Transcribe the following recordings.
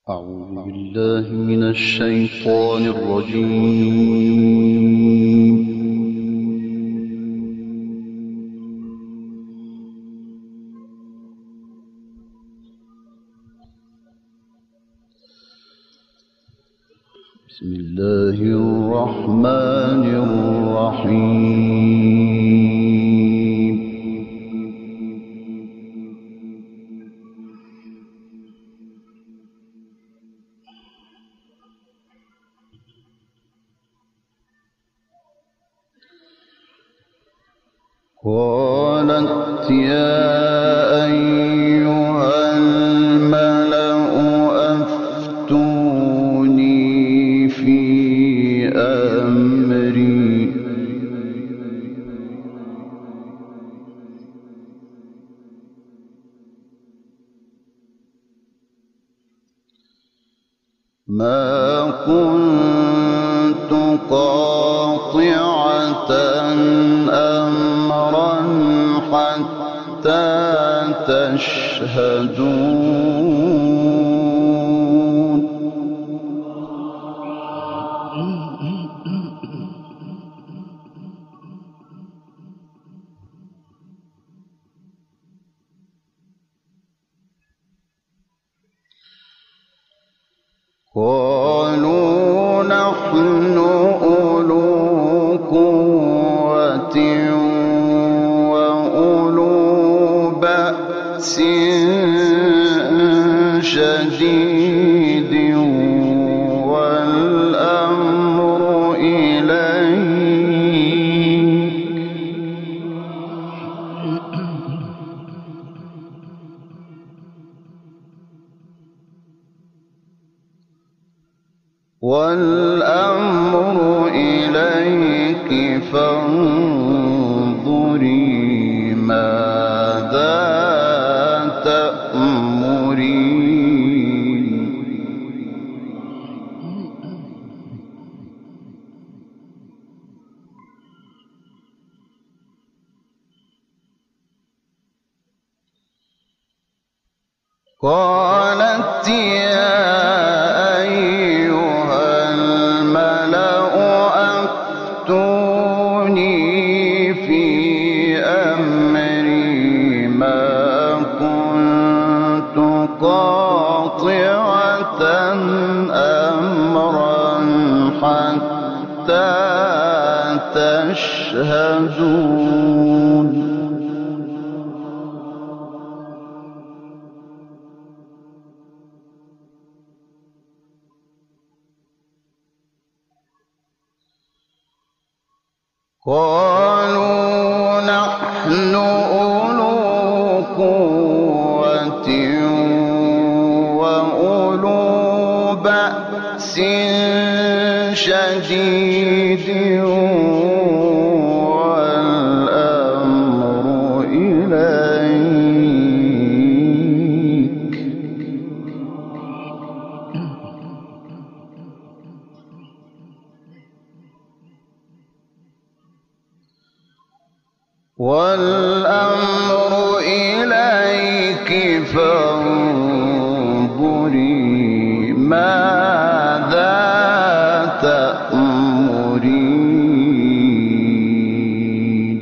أعوذ بالله من الشيطان الرجيم. بسم الله الرحمن الرحيم. قالت يا أيها الملأ أفتوني في أمري ما كنت قاطعة أمرا حتى تشهدون. قالوا نحن أولو قوة وأولو بأس شديد والأمر إليك فانظري ماذا تأمرين. قالت يا أيها الملأ أفتوني في أمري ما كنت قاطعة أمرا حتى تشهدون. قالوا نحن أولو قوة وأولو بأس شديد والأمر إليك فانظري ماذا تأمرين.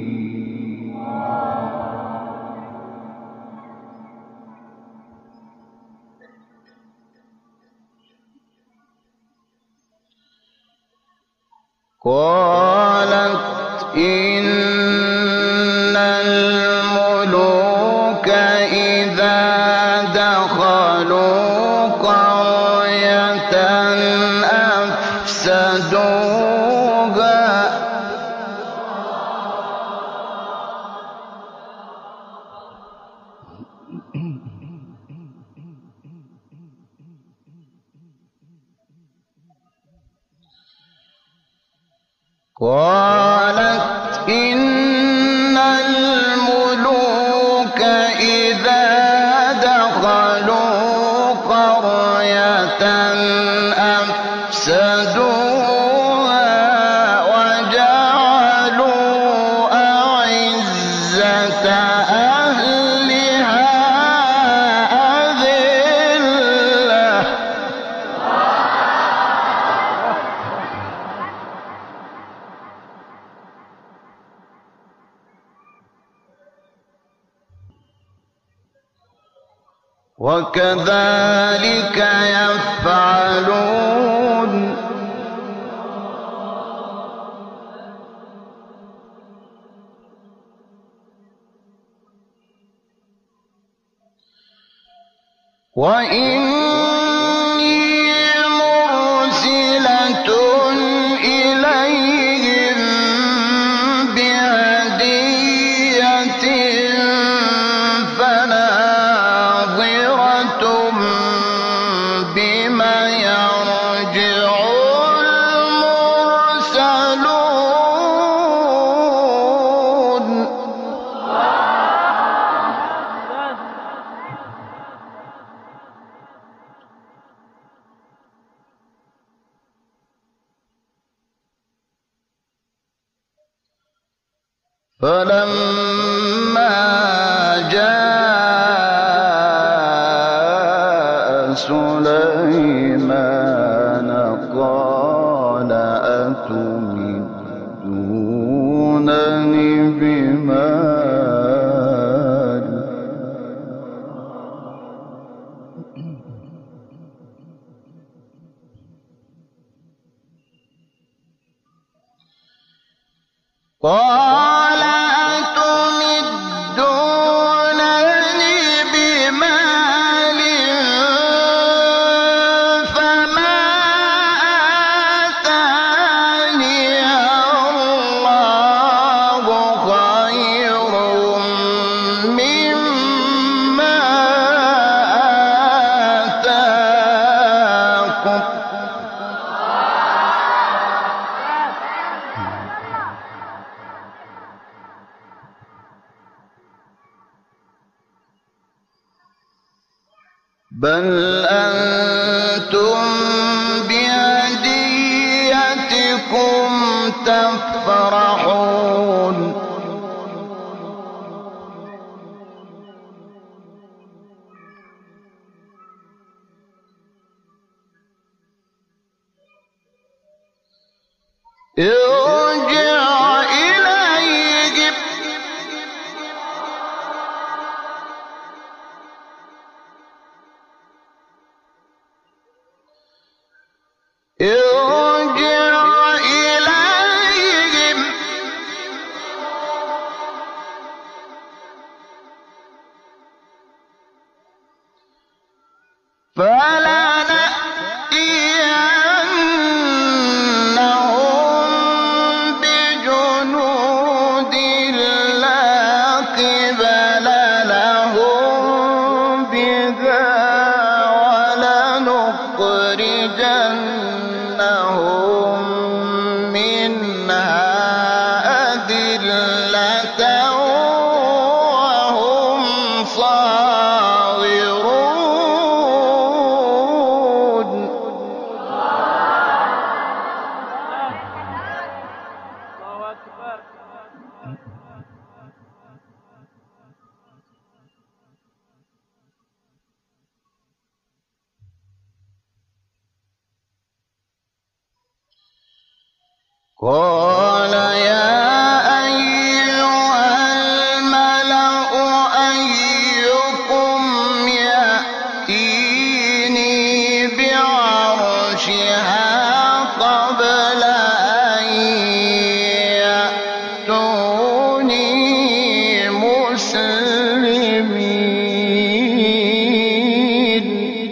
قالت إن الملوك إذا دخلوا قرية أفسدوها قالت إن الملوك إذا دخلوا قرية أفسدوها وجعلوا أعزة أهلها أذلة وكذلك يفعلون وإني مرسلة إليهم بهدية فناظرة بما يرجع المرسلون فلما جاء سليمان قال أتمدونني بمال قال أتمدونني بمال فما آتاني الله خير مما آتاكم بل أنتم بهديتكم تفرحون ارجع إليهم فلنأتينهم بجنود لا قبل لهم بها ولنخرجنهم منها أذلة وهم صاغرون الله أكبر. قال يا أيها الملأ أيكم يأتيني بعرشها قبل أن يأتوني مسلمين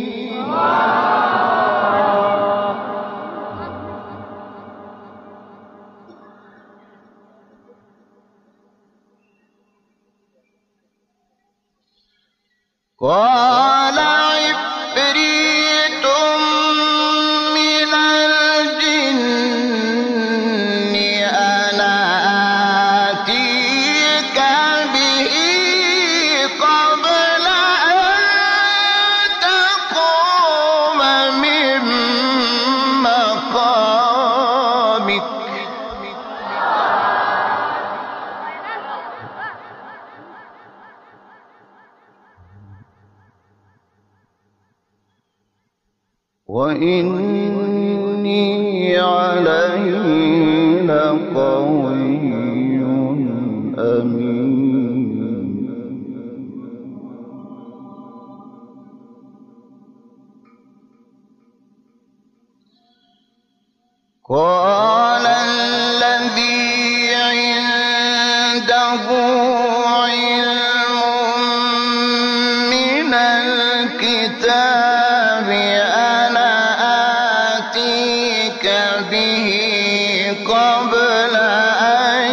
قال عفريت من الجن أنا آتيك به قبل أن تقوم من مقامك وإني عليه لقوي أمين قال الذي عنده علم من الكتاب أنا آتيك به قبل أن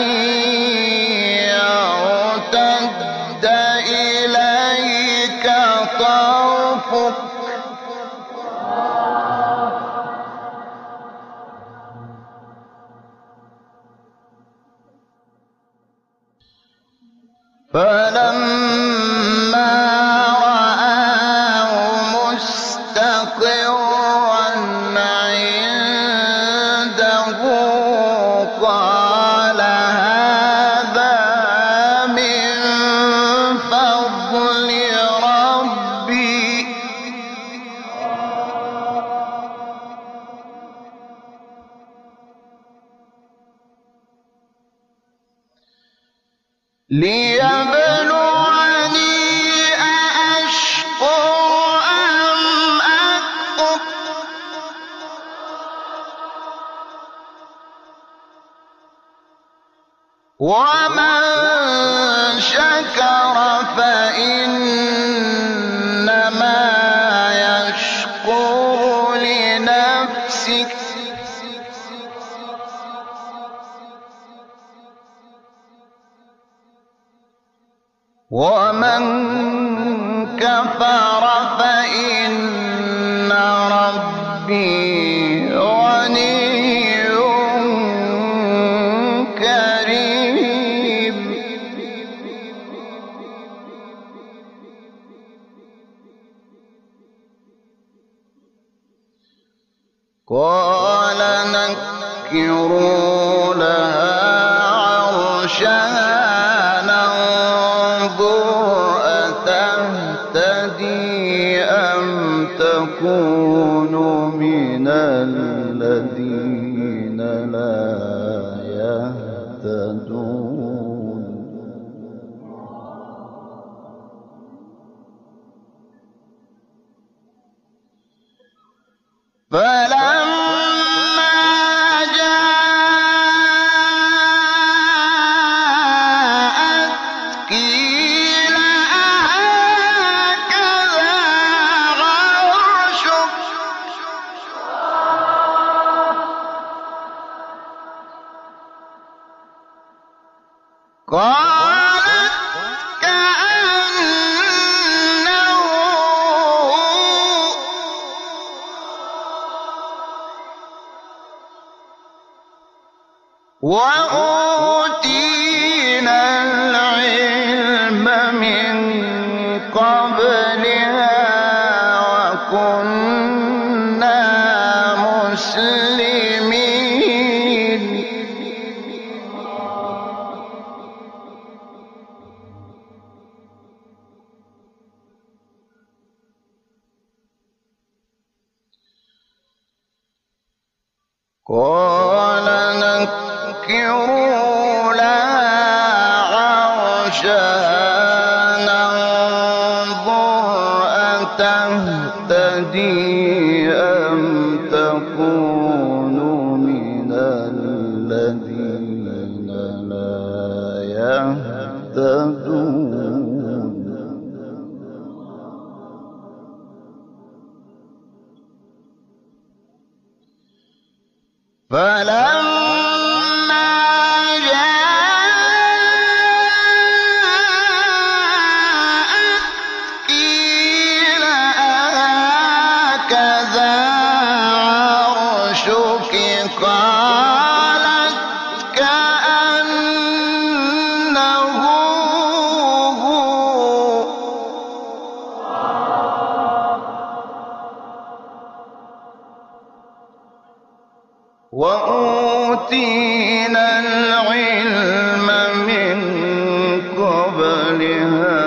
يرتد إليك طرفك فلما رآه مستقرا عنده قال هذا من فضل ربي ليبلوني أأشكر أم أكفر ومن شكر فإنما يشكر لنفسه ومن كفر فإن ربي غني كريم قال نكروا لها عرشها أتهتدي أم تكون من الذين لا يهتدون فلما جاءت قيل أهكذا عرشك قالت كأنه وأوتينا العلم من قبلها وكنا مسلمين قال نكروا لها عرشها ننظر أتهتدي أم تكون من الذين لا يهتدون فلما جاءت قيل أهكذا عرشك قالت كأنه هو وأوتينا العلم من قبلها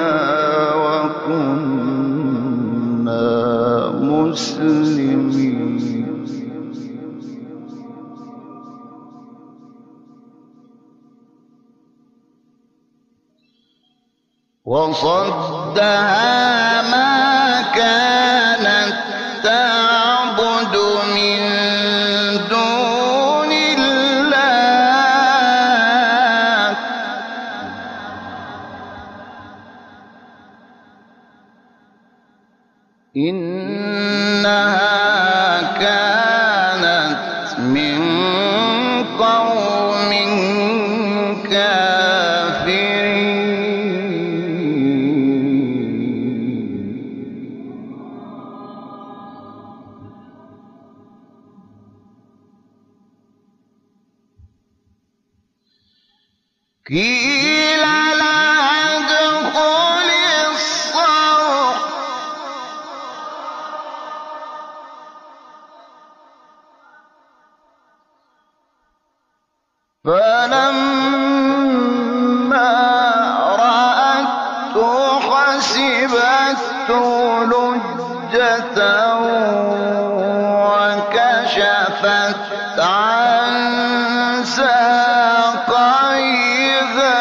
وكنا مسلمين وصدها ما كانت تعبد من دون قيل لها ادخلي الصرح فلما رأته حسبته لجة وكشفت عن ساقيها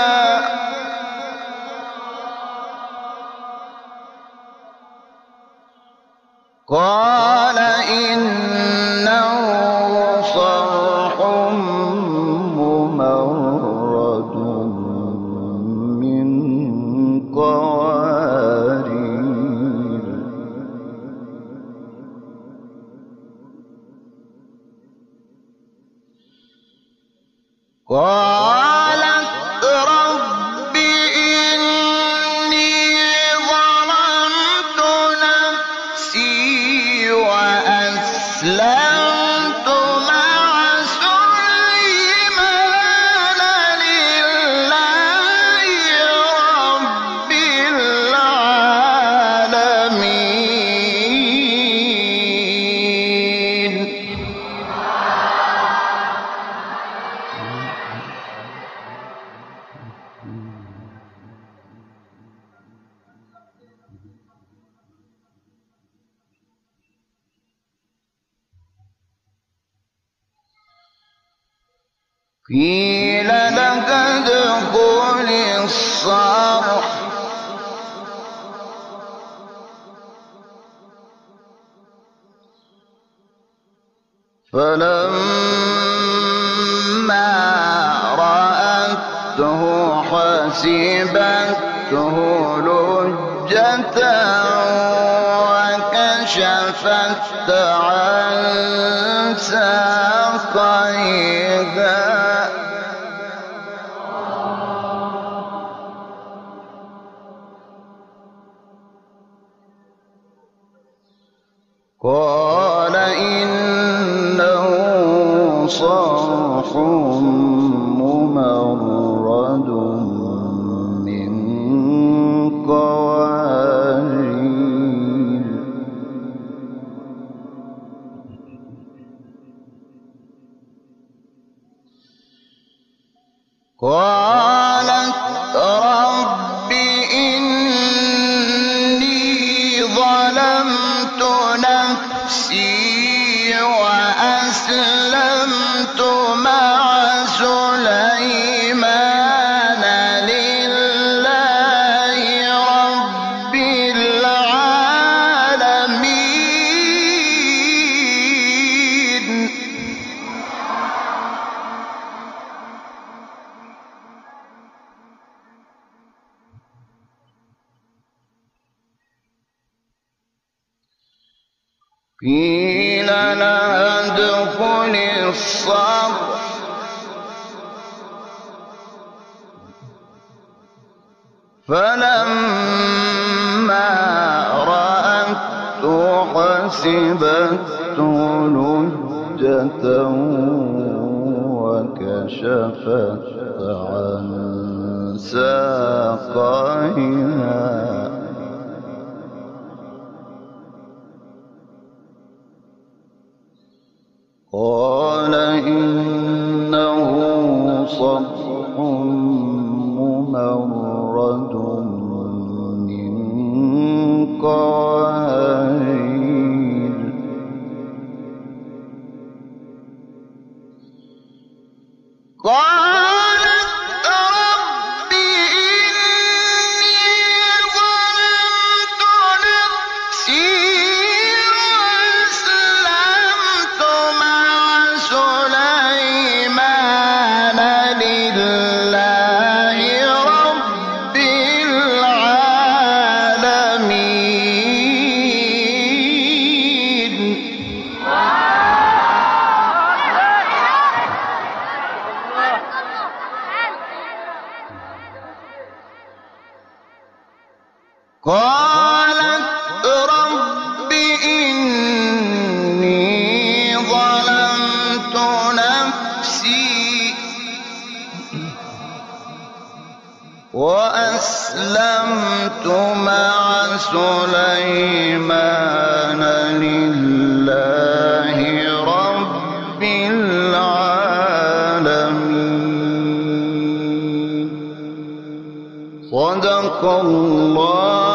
قال إنه صرح ممرد من قوارير قالت رب إني ظلمت نفسي وأسلمت مع سليمان لله رب العالمين. قيل لك ادخل الصرح فلما رأته حسبته لجة وكشفت عن ساقيها قال إنه صرح ممرد من قوارير قالت رب إني ظلمت نفسي وأسلمت مع سليمان لله رب العالمين. قيل لها ادخل الصرح فلما رأته حسبته لجة وكشفت عن ساقيها قال إنه صرح ممرد من قوارير قالت رب إني ظلمت نفسي وأسلمت مع سليمان لله رب العالمين. قالت رب إني ظلمت نفسي وأسلمت مع سليمان لله رب العالمين. صدق الله